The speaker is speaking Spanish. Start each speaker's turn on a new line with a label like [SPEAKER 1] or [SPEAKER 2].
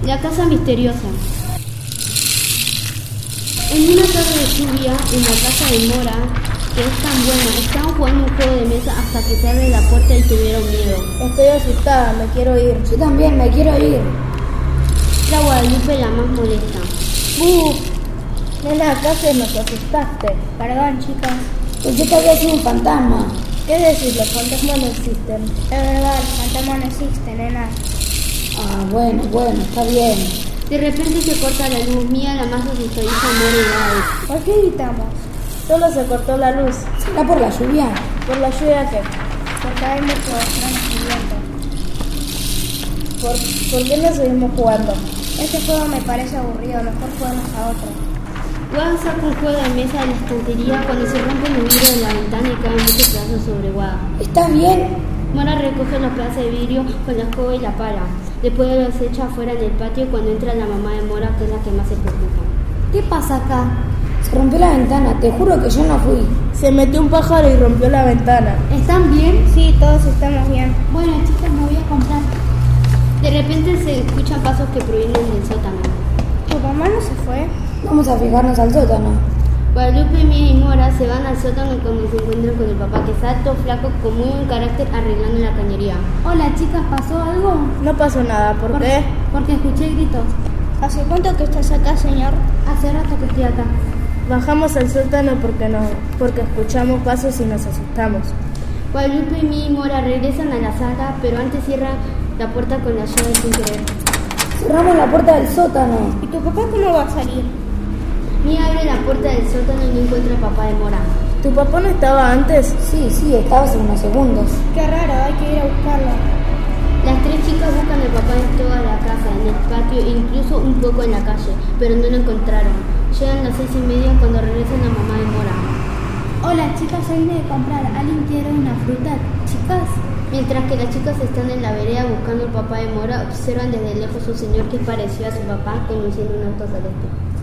[SPEAKER 1] La casa misteriosa. En una tarde de lluvia, en la casa de Mora, que es tan buena, estaban jugando un juego de mesa hasta que se abre la puerta y tuvieron miedo.
[SPEAKER 2] Estoy asustada, me quiero ir.
[SPEAKER 3] Yo también me quiero ir.
[SPEAKER 1] Era Guadalupe la más molesta.
[SPEAKER 2] Nena, casi nos asustaste.
[SPEAKER 4] Perdón, chicas.
[SPEAKER 3] Pensé que había sido un fantasma.
[SPEAKER 2] ¿Qué decís? Los fantasmas no existen.
[SPEAKER 4] Es verdad, el fantasma no existe, nena.
[SPEAKER 3] Ah, bueno, está bien.
[SPEAKER 1] De repente se corta la luz. Mía, la más asustadiza, muere y
[SPEAKER 4] ¿Por qué gritamos?
[SPEAKER 2] Solo se cortó la luz.
[SPEAKER 3] ¿Será por la lluvia?
[SPEAKER 2] ¿Por la lluvia qué?
[SPEAKER 4] Porque hay muchos granos y viento.
[SPEAKER 2] ¿Por qué no seguimos jugando?
[SPEAKER 4] Este juego me parece aburrido, mejor juguemos a otro.
[SPEAKER 1] Guada saca un juego de mesa de la estantería cuando se rompe el vidrio de la ventana y caen muchos pedazos sobre Guada.
[SPEAKER 3] ¿Estás bien?
[SPEAKER 1] Mora recoge los pedazos de vidrio con la escoba y la pala. Después los echa afuera en el patio cuando entra la mamá de Mora, que es la que más se preocupa.
[SPEAKER 3] ¿Qué pasa acá? Se rompió la ventana, te juro que yo no fui.
[SPEAKER 2] Se metió un pájaro y rompió la ventana.
[SPEAKER 1] ¿Están bien?
[SPEAKER 4] Sí, todos estamos bien.
[SPEAKER 1] Bueno, chicas, me voy a comprar. De repente se escuchan pasos que provienen del sótano.
[SPEAKER 4] ¿Tu mamá no se fue?
[SPEAKER 3] Vamos a fijarnos al sótano.
[SPEAKER 1] Guadalupe, Mía y Mora se van al sótano cuando se encuentran con el papá, que está alto, flaco, con muy buen carácter, arreglando la cañería.
[SPEAKER 5] Hola, chicas, ¿pasó algo?
[SPEAKER 2] No pasó nada, ¿por qué?
[SPEAKER 5] Porque escuché gritos.
[SPEAKER 4] ¿Hace cuánto que estás acá, señor?
[SPEAKER 5] Hace rato que estoy acá.
[SPEAKER 2] Bajamos al sótano porque escuchamos pasos y nos asustamos.
[SPEAKER 1] Guadalupe, Mía y Mora regresan a la sala, pero antes cierran la puerta con la llave sin querer.
[SPEAKER 3] Cerramos la puerta del sótano.
[SPEAKER 4] ¿Y tu papá cómo va a salir?
[SPEAKER 1] Mía abre la puerta del sótano y no encuentra al papá de Mora.
[SPEAKER 2] ¿Tu papá no estaba antes?
[SPEAKER 3] Sí, estaba hace unos segundos.
[SPEAKER 4] Qué raro, hay que ir a buscarlo.
[SPEAKER 1] Las tres chicas buscan al papá en toda la casa, en el patio e incluso un poco en la calle, pero no lo encontraron. Llegan las 6:30 cuando regresan a mamá de Mora.
[SPEAKER 5] Hola, chicas, yo vine de comprar. ¿Alguien quiere una fruta? Chicas.
[SPEAKER 1] Mientras que las chicas están en la vereda buscando al papá de Mora, observan desde lejos un señor que pareció a su papá conduciendo un auto celeste.